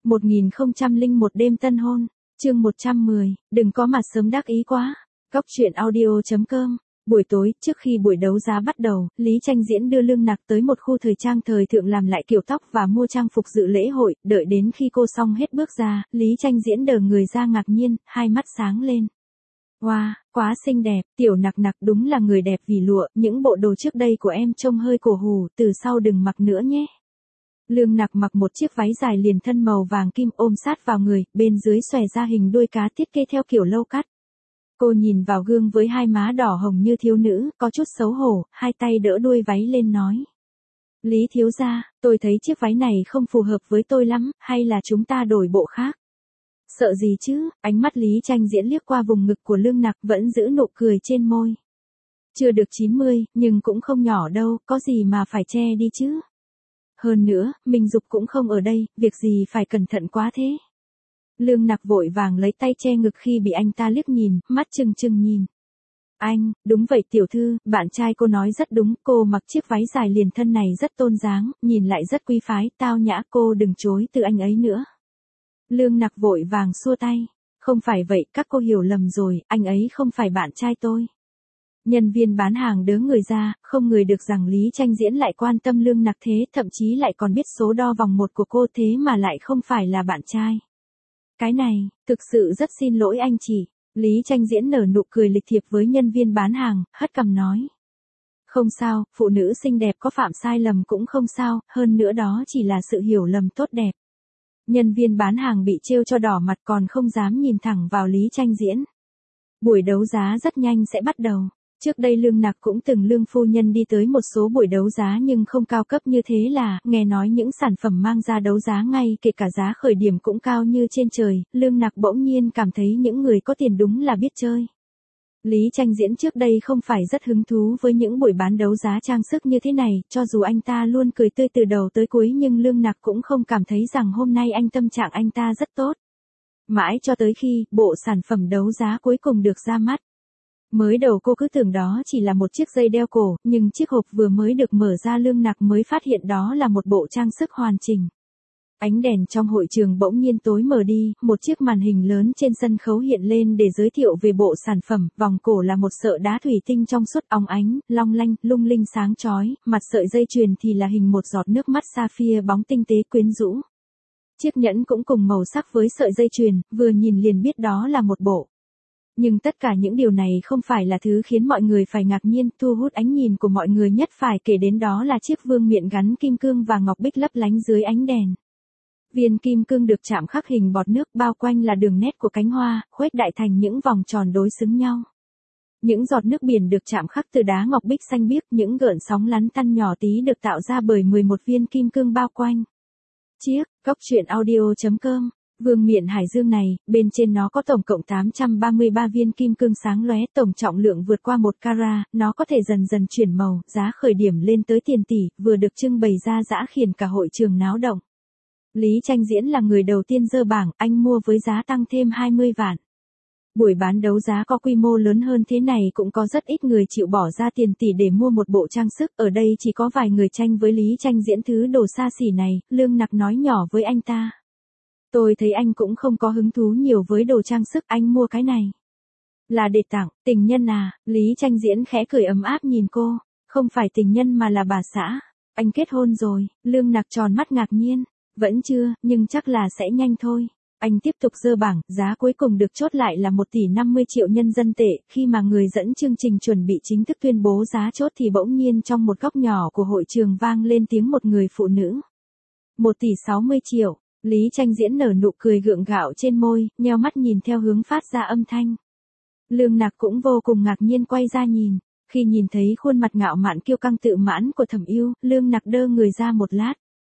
1001 đêm tân hôn, chương 110, đừng có mà sớm đắc ý quá. Góc truyện audio.com. Buổi tối, trước khi buổi đấu giá bắt đầu, Lý Tranh Diễn đưa Lương Nặc tới một khu thời trang thời thượng làm lại kiểu tóc và mua trang phục dự lễ hội, đợi đến khi cô xong hết bước ra, Lý Tranh Diễn đờ người ra ngạc nhiên, hai mắt sáng lên. Wow, quá xinh đẹp, tiểu Nặc Nặc đúng là người đẹp vì lụa, những bộ đồ trước đây của em trông hơi cổ hủ, từ sau đừng mặc nữa nhé. Lương Nặc mặc một chiếc váy dài liền thân màu vàng kim ôm sát vào người, bên dưới xòe ra hình đuôi cá thiết kế theo kiểu lâu cắt. Cô nhìn vào gương với hai má đỏ hồng như thiếu nữ, có chút xấu hổ, hai tay đỡ đuôi váy lên nói. Lý thiếu gia, tôi thấy chiếc váy này không phù hợp với tôi lắm, hay là chúng ta đổi bộ khác? Sợ gì chứ, ánh mắt Lý Tranh Diễn liếc qua vùng ngực của Lương Nặc vẫn giữ nụ cười trên môi. Chưa được 90, nhưng cũng không nhỏ đâu, có gì mà phải che đi chứ. Hơn nữa, Minh Dục cũng không ở đây, việc gì phải cẩn thận quá thế. Lương Nặc vội vàng lấy tay che ngực khi bị anh ta liếc nhìn, mắt trừng trừng nhìn. Anh, đúng vậy tiểu thư, bạn trai cô nói rất đúng, cô mặc chiếc váy dài liền thân này rất tôn dáng, nhìn lại rất quý phái, tao nhã, cô đừng chối từ anh ấy nữa. Lương Nặc vội vàng xua tay. Không phải vậy, các cô hiểu lầm rồi, anh ấy không phải bạn trai tôi. Nhân viên bán hàng đớ người ra, không ngờ được rằng Lý Tranh Diễn lại quan tâm Lương Nặc thế, thậm chí lại còn biết số đo vòng một của cô thế mà lại không phải là bạn trai. Cái này, thực sự rất xin lỗi anh chị. Lý Tranh Diễn nở nụ cười lịch thiệp với nhân viên bán hàng, hất cằm nói. Không sao, phụ nữ xinh đẹp có phạm sai lầm cũng không sao, hơn nữa đó chỉ là sự hiểu lầm tốt đẹp. Nhân viên bán hàng bị trêu cho đỏ mặt còn không dám nhìn thẳng vào Lý Tranh Diễn. Buổi đấu giá rất nhanh sẽ bắt đầu. Trước đây Lương Nặc cũng từng Lương phu nhân đi tới một số buổi đấu giá nhưng không cao cấp như thế là, nghe nói những sản phẩm mang ra đấu giá ngay kể cả giá khởi điểm cũng cao như trên trời, Lương Nặc bỗng nhiên cảm thấy những người có tiền đúng là biết chơi. Lý Tranh Diễn trước đây không phải rất hứng thú với những buổi bán đấu giá trang sức như thế này, cho dù anh ta luôn cười tươi từ đầu tới cuối nhưng Lương Nặc cũng không cảm thấy rằng hôm nay tâm trạng anh ta rất tốt. Mãi cho tới khi, bộ sản phẩm đấu giá cuối cùng được ra mắt. Mới đầu cô cứ tưởng đó chỉ là một chiếc dây đeo cổ, nhưng chiếc hộp vừa mới được mở ra Lương Nặc mới phát hiện đó là một bộ trang sức hoàn chỉnh. Ánh đèn trong hội trường bỗng nhiên tối mờ đi, một chiếc màn hình lớn trên sân khấu hiện lên để giới thiệu về bộ sản phẩm, vòng cổ là một sợi đá thủy tinh trong suốt óng ánh, long lanh, lung linh sáng chói, mặt sợi dây chuyền thì là hình một giọt nước mắt sapphire bóng tinh tế quyến rũ. Chiếc nhẫn cũng cùng màu sắc với sợi dây chuyền, vừa nhìn liền biết đó là một bộ. Nhưng tất cả những điều này không phải là thứ khiến mọi người phải ngạc nhiên, thu hút ánh nhìn của mọi người nhất phải kể đến đó là chiếc vương miện gắn kim cương và ngọc bích lấp lánh dưới ánh đèn. Viên kim cương được chạm khắc hình bọt nước bao quanh là đường nét của cánh hoa, khuếch đại thành những vòng tròn đối xứng nhau. Những giọt nước biển được chạm khắc từ đá ngọc bích xanh biếc, những gợn sóng lăn tăn nhỏ tí được tạo ra bởi 11 viên kim cương bao quanh. Chiếc, góc truyện audio.com. Vương miện hải dương này, bên trên nó có tổng cộng 833 viên kim cương sáng lóe, tổng trọng lượng vượt qua 1 carat, nó có thể dần dần chuyển màu, giá khởi điểm lên tới tiền tỷ, vừa được trưng bày ra dã khiến cả hội trường náo động. Lý Tranh Diễn là người đầu tiên dơ bảng, anh mua với giá tăng thêm 20 vạn. Buổi bán đấu giá có quy mô lớn hơn thế này cũng có rất ít người chịu bỏ ra tiền tỷ để mua một bộ trang sức, ở đây chỉ có vài người tranh với Lý Tranh Diễn thứ đồ xa xỉ này, Lương Nặc nói nhỏ với anh ta. Tôi thấy anh cũng không có hứng thú nhiều với đồ trang sức, anh mua cái này. Là để tặng, tình nhân à, Lý Tranh Diễn khẽ cười ấm áp nhìn cô, không phải tình nhân mà là bà xã. Anh kết hôn rồi, Lương Nặc tròn mắt ngạc nhiên, vẫn chưa, nhưng chắc là sẽ nhanh thôi. Anh tiếp tục dơ bảng, giá cuối cùng được chốt lại là 1 tỷ 50 triệu nhân dân tệ, khi mà người dẫn chương trình chuẩn bị chính thức tuyên bố giá chốt thì bỗng nhiên trong một góc nhỏ của hội trường vang lên tiếng một người phụ nữ. 1 tỷ 60 triệu. Lý Tranh Diễn nở nụ cười gượng gạo trên môi, nheo mắt nhìn theo hướng phát ra âm thanh. Lương Nặc cũng vô cùng ngạc nhiên quay ra nhìn. Khi nhìn thấy khuôn mặt ngạo mạn kiêu căng tự mãn của Thẩm Ưu, Lương Nặc đơ người ra một lát.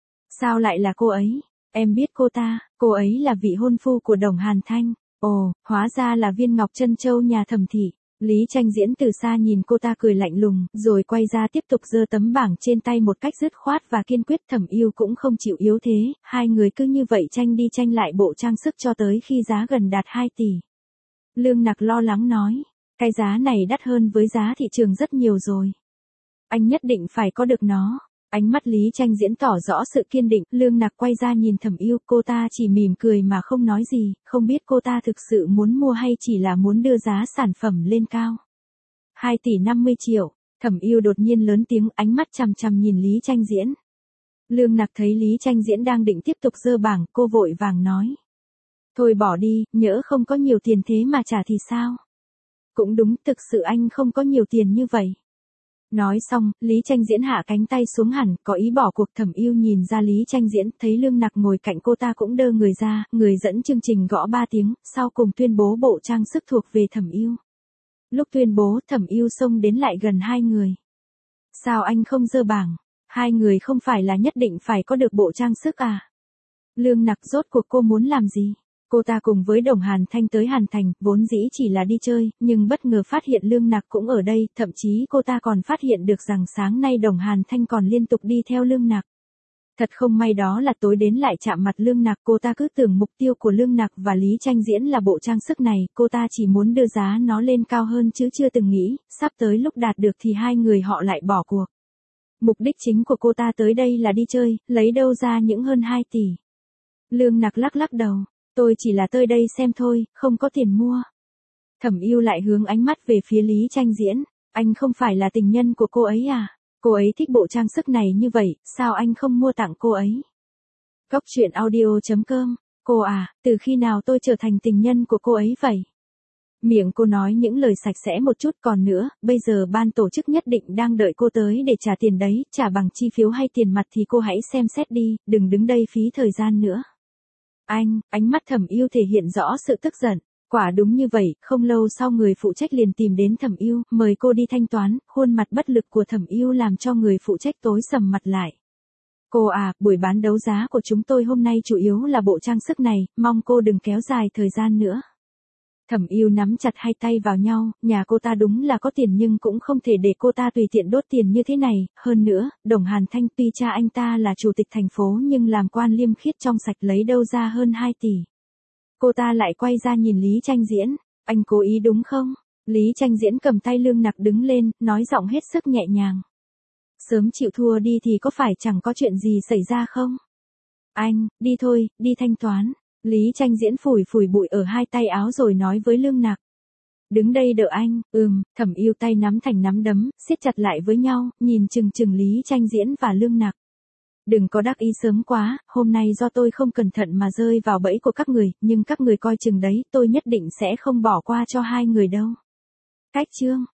Sao lại là cô ấy? Em biết cô ấy là vị hôn phu của Đồng Hàn Thanh. Ồ, hóa ra là viên ngọc trân châu nhà Thẩm thị. Lý Tranh Diễn từ xa nhìn cô ta cười lạnh lùng, rồi quay ra tiếp tục giơ tấm bảng trên tay một cách dứt khoát và kiên quyết. Thẩm Ưu cũng không chịu yếu thế, hai người cứ như vậy tranh đi tranh lại bộ trang sức cho tới khi giá gần đạt 2 tỷ. Lương Nặc lo lắng nói, cái giá này đắt hơn với giá thị trường rất nhiều rồi. Anh nhất định phải có được nó. Ánh mắt Lý Tranh Diễn tỏ rõ sự kiên định, Lương Nặc quay ra nhìn Thẩm Yêu, cô ta chỉ mỉm cười mà không nói gì, không biết cô ta thực sự muốn mua hay chỉ là muốn đưa giá sản phẩm lên cao. 2 tỷ 50 triệu, Thẩm Yêu đột nhiên lớn tiếng, ánh mắt chằm chằm nhìn Lý Tranh Diễn. Lương Nặc thấy Lý Tranh Diễn đang định tiếp tục giơ bảng, cô vội vàng nói. Thôi bỏ đi, nhỡ không có nhiều tiền thế mà trả thì sao? Cũng đúng, thực sự anh không có nhiều tiền như vậy. Nói xong, Lý Tranh Diễn hạ cánh tay xuống hẳn, có ý bỏ cuộc. Thẩm Yêu nhìn ra Lý Tranh Diễn, thấy Lương Nặc ngồi cạnh cô ta cũng đơ người ra, người dẫn chương trình gõ 3 tiếng, sau cùng tuyên bố bộ trang sức thuộc về Thẩm Yêu. Lúc tuyên bố, Thẩm Yêu xông đến lại gần hai người. Sao anh không giơ bảng? Hai người không phải là nhất định phải có được bộ trang sức à? Lương Nặc rốt cuộc cô muốn làm gì? Cô ta cùng với Đồng Hàn Thanh tới Hàn Thành, vốn dĩ chỉ là đi chơi, nhưng bất ngờ phát hiện Lương Nặc cũng ở đây, thậm chí cô ta còn phát hiện được rằng sáng nay Đồng Hàn Thanh còn liên tục đi theo Lương Nặc. Thật không may đó là tối đến lại chạm mặt Lương Nặc, cô ta cứ tưởng mục tiêu của Lương Nặc và Lý Tranh Diễn là bộ trang sức này, cô ta chỉ muốn đưa giá nó lên cao hơn chứ chưa từng nghĩ, sắp tới lúc đạt được thì hai người họ lại bỏ cuộc. Mục đích chính của cô ta tới đây là đi chơi, lấy đâu ra những hơn 2 tỷ. Lương Nặc lắc lắc đầu. Tôi chỉ là tới đây xem thôi, không có tiền mua. Thẩm Yêu lại hướng ánh mắt về phía Lý Tranh Diễn. Anh không phải là tình nhân của cô ấy à? Cô ấy thích bộ trang sức này như vậy, sao anh không mua tặng cô ấy? Góc truyện audio.com. Cô à, từ khi nào tôi trở thành tình nhân của cô ấy vậy? Miệng cô nói những lời sạch sẽ một chút, còn nữa, bây giờ ban tổ chức nhất định đang đợi cô tới để trả tiền đấy, trả bằng chi phiếu hay tiền mặt thì cô hãy xem xét đi, đừng đứng đây phí thời gian nữa. Anh, ánh mắt Thẩm Yêu thể hiện rõ sự tức giận. Quả đúng như vậy, không lâu sau người phụ trách liền tìm đến Thẩm Yêu, mời cô đi thanh toán, khuôn mặt bất lực của Thẩm Yêu làm cho người phụ trách tối sầm mặt lại. Cô à, buổi bán đấu giá của chúng tôi hôm nay chủ yếu là bộ trang sức này, mong cô đừng kéo dài thời gian nữa. Thẩm Yêu nắm chặt hai tay vào nhau, nhà cô ta đúng là có tiền nhưng cũng không thể để cô ta tùy tiện đốt tiền như thế này, hơn nữa, Đồng Hàn Thanh tuy cha anh ta là chủ tịch thành phố nhưng làm quan liêm khiết trong sạch lấy đâu ra hơn 2 tỷ. Cô ta lại quay ra nhìn Lý Tranh Diễn, anh cố ý đúng không? Lý Tranh Diễn cầm tay Lương Nặc đứng lên, nói giọng hết sức nhẹ nhàng. Sớm chịu thua đi thì có phải chẳng có chuyện gì xảy ra không? Anh, đi thôi, đi thanh toán. Lý Tranh Diễn phủi phủi bụi ở hai tay áo rồi nói với Lương Nặc. Đứng đây đợi anh, Thẩm Yêu tay nắm thành nắm đấm, siết chặt lại với nhau, nhìn chừng chừng Lý Tranh Diễn và Lương Nặc. Đừng có đắc ý sớm quá, hôm nay do tôi không cẩn thận mà rơi vào bẫy của các người, nhưng các người coi chừng đấy, tôi nhất định sẽ không bỏ qua cho hai người đâu. Cách chương.